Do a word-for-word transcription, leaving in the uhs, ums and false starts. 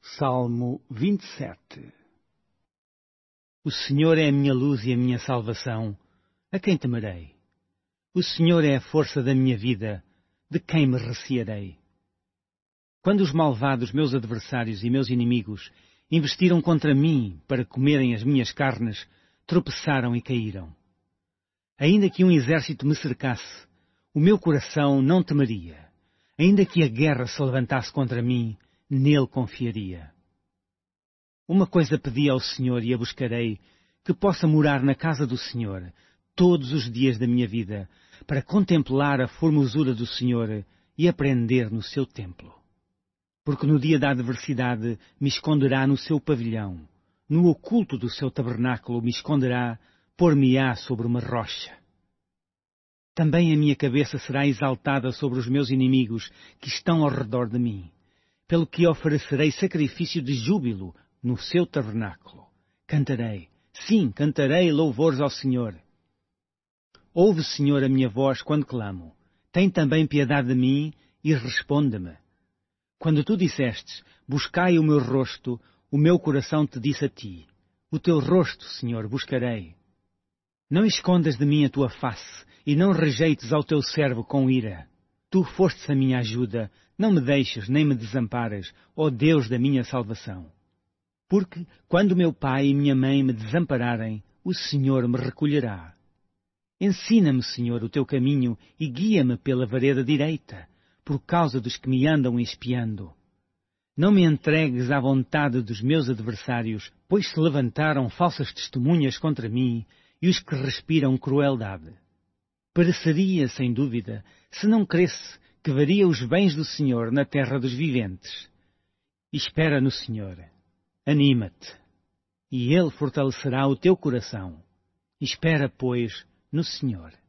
Salmo vinte e sete. O Senhor é a minha luz e a minha salvação. A quem temerei? O Senhor é a força da minha vida. De quem me recearei? Quando os malvados, meus adversários e meus inimigos, investiram contra mim para comerem as minhas carnes, tropeçaram e caíram. Ainda que um exército me cercasse, o meu coração não temeria. Ainda que a guerra se levantasse contra mim, nele confiaria. Uma coisa pedi ao Senhor e a buscarei, que possa morar na casa do Senhor todos os dias da minha vida, para contemplar a formosura do Senhor e aprender no seu templo. Porque no dia da adversidade me esconderá no seu pavilhão, no oculto do seu tabernáculo me esconderá, pôr-me-á sobre uma rocha. Também a minha cabeça será exaltada sobre os meus inimigos que estão ao redor de mim, pelo que oferecerei sacrifício de júbilo no seu tabernáculo. Cantarei, sim, cantarei louvores ao Senhor. Ouve, Senhor, a minha voz quando clamo. Tem também piedade de mim e responde-me. Quando tu dissestes, buscai o meu rosto, o meu coração te disse a ti. O teu rosto, Senhor, buscarei. Não escondas de mim a tua face e não rejeites ao teu servo com ira. Tu fostes a minha ajuda, não me deixes nem me desampares, ó Deus da minha salvação. Porque, quando meu pai e minha mãe me desampararem, o Senhor me recolherá. Ensina-me, Senhor, o teu caminho e guia-me pela vereda direita, por causa dos que me andam espiando. Não me entregues à vontade dos meus adversários, pois se levantaram falsas testemunhas contra mim e os que respiram crueldade. Pereceria, sem dúvida, se não cresce que veria os bens do Senhor na terra dos viventes. Espera no Senhor. Anima-te, e Ele fortalecerá o teu coração. Espera, pois, no Senhor.